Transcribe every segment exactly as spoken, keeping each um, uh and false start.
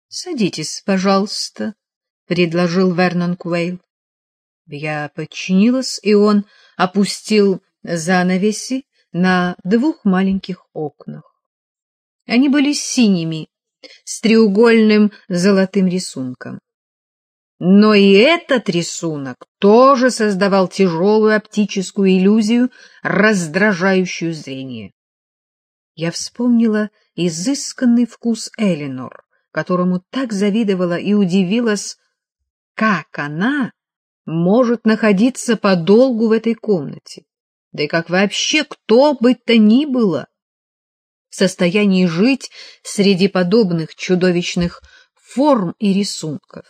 — Садитесь, пожалуйста, — предложил Вернон Куэйл. Я подчинилась, и он опустил занавеси на двух маленьких окнах. Они были синими, с треугольным золотым рисунком. Но и этот рисунок тоже создавал тяжелую оптическую иллюзию, раздражающую зрение. Я вспомнила изысканный вкус Элинор, которому так завидовала, и удивилась, как она может находиться подолгу в этой комнате, да и как вообще кто бы то ни было в состоянии жить среди подобных чудовищных форм и рисунков.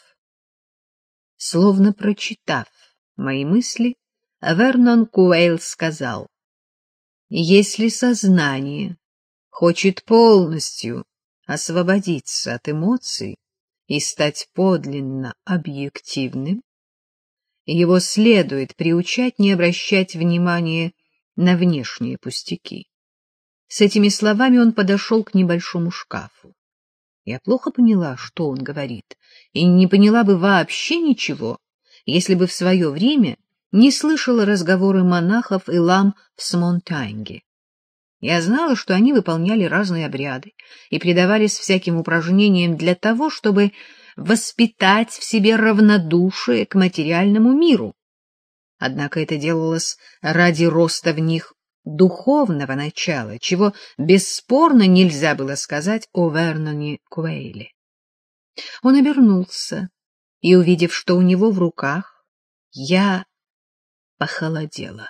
Словно прочитав мои мысли, Вернон Куэйл сказал: «Если сознание хочет полностью освободиться от эмоций и стать подлинно объективным, его следует приучать не обращать внимания на внешние пустяки». С этими словами он подошел к небольшому шкафу. Я плохо поняла, что он говорит, и не поняла бы вообще ничего, если бы в свое время не слышала разговоры монахов и лам в Смонтанге. Я знала, что они выполняли разные обряды и предавались всяким упражнениям для того, чтобы воспитать в себе равнодушие к материальному миру. Однако это делалось ради роста в них духовного начала, чего бесспорно нельзя было сказать о Верноне Куэйле. Он обернулся, и, увидев, что у него в руках, я похолодела.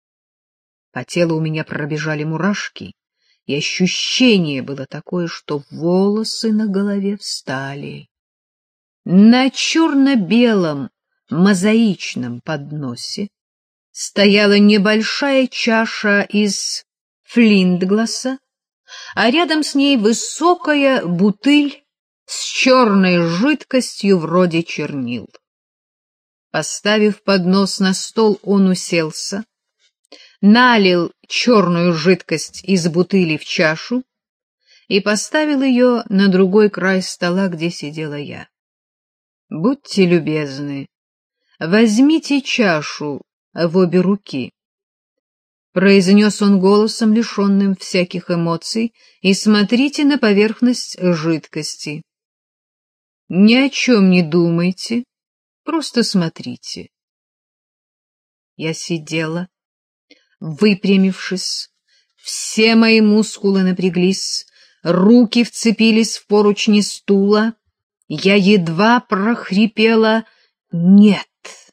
По телу у меня пробежали мурашки, и ощущение было такое, что волосы на голове встали. На черно-белом мозаичном подносе стояла небольшая чаша из флинтгласа, а рядом с ней высокая бутыль с черной жидкостью вроде чернил. Поставив поднос на стол, он уселся, налил черную жидкость из бутыли в чашу и поставил ее на другой край стола, где сидела я. — Будьте любезны, возьмите чашу в обе руки, — произнес он голосом, лишенным всяких эмоций, — и смотрите на поверхность жидкости. Ни о чем не думайте, просто смотрите. Я сидела, выпрямившись, все мои мускулы напряглись, руки вцепились в поручни стула, я едва прохрипела «нет».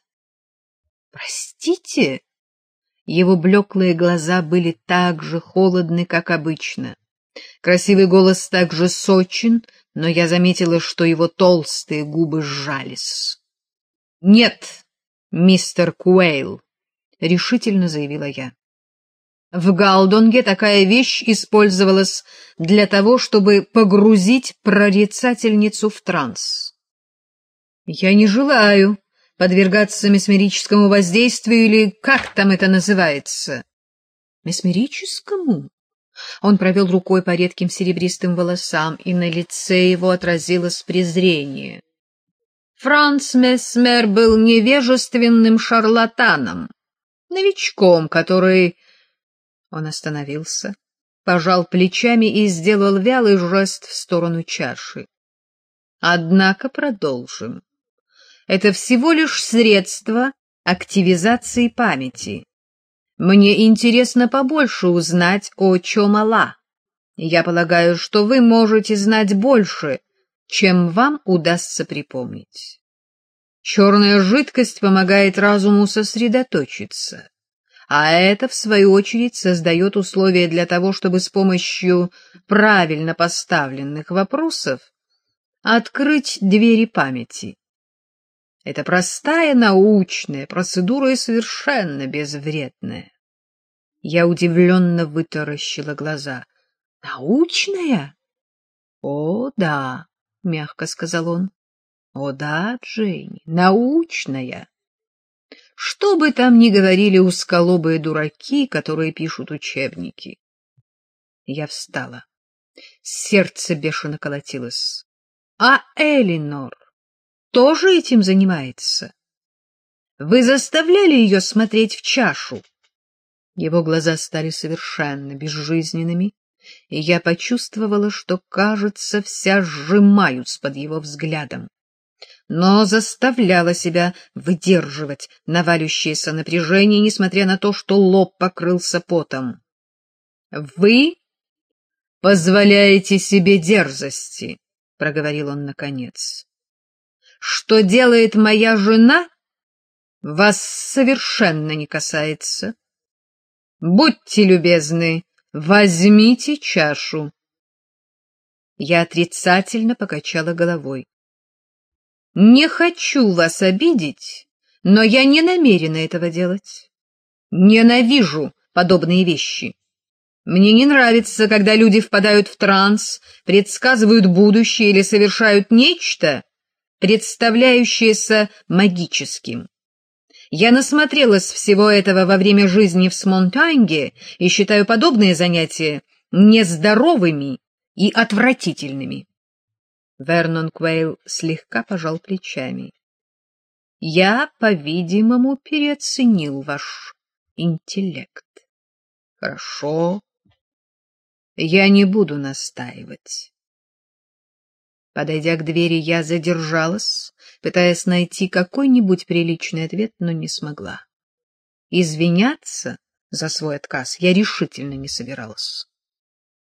«Простите?» Его блеклые глаза были так же холодны, как обычно. Красивый голос так же сочен, но я заметила, что его толстые губы сжались. — Нет, мистер Куэйл, — решительно заявила я. В Галдонге такая вещь использовалась для того, чтобы погрузить прорицательницу в транс. Я не желаю подвергаться месмерическому воздействию, или как там это называется? Месмерическому? Он провел рукой по редким серебристым волосам, и на лице его отразилось презрение. Франц Месмер был невежественным шарлатаном, новичком, который... Он остановился, пожал плечами и сделал вялый жест в сторону чаши. Однако продолжим. Это всего лишь средство активизации памяти. Мне интересно побольше узнать о Чомала. Я полагаю, что вы можете знать больше, чем вам удастся припомнить. Черная жидкость помогает разуму сосредоточиться, а это, в свою очередь, создает условия для того, чтобы с помощью правильно поставленных вопросов открыть двери памяти. Это простая научная процедура и совершенно безвредная. Я удивленно вытаращила глаза. — Научная? — О, да, — мягко сказал он. — О, да, Дженни, научная. Что бы там ни говорили узколобые дураки, которые пишут учебники. Я встала. Сердце бешено колотилось. А Элинор тоже этим занимается? Вы заставляли ее смотреть в чашу? Его глаза стали совершенно безжизненными, и я почувствовала, что, кажется, вся сжимаюсь под его взглядом, но заставляла себя выдерживать наваливающееся напряжение, несмотря на то, что лоб покрылся потом. — Вы позволяете себе дерзости, — проговорил он наконец. — Что делает моя жена, вас совершенно не касается. Будьте любезны, возьмите чашу. Я отрицательно покачала головой. Не хочу вас обидеть, но я не намерена этого делать. Ненавижу подобные вещи. Мне не нравится, когда люди впадают в транс, предсказывают будущее или совершают нечто, представляющееся магическим. Я насмотрелась всего этого во время жизни в Смонтанге и считаю подобные занятия нездоровыми и отвратительными. Вернон Квейл слегка пожал плечами. — Я, по-видимому, переоценил ваш интеллект. — Хорошо. Я не буду настаивать. Подойдя к двери, я задержалась, пытаясь найти какой-нибудь приличный ответ, но не смогла. Извиняться за свой отказ я решительно не собиралась.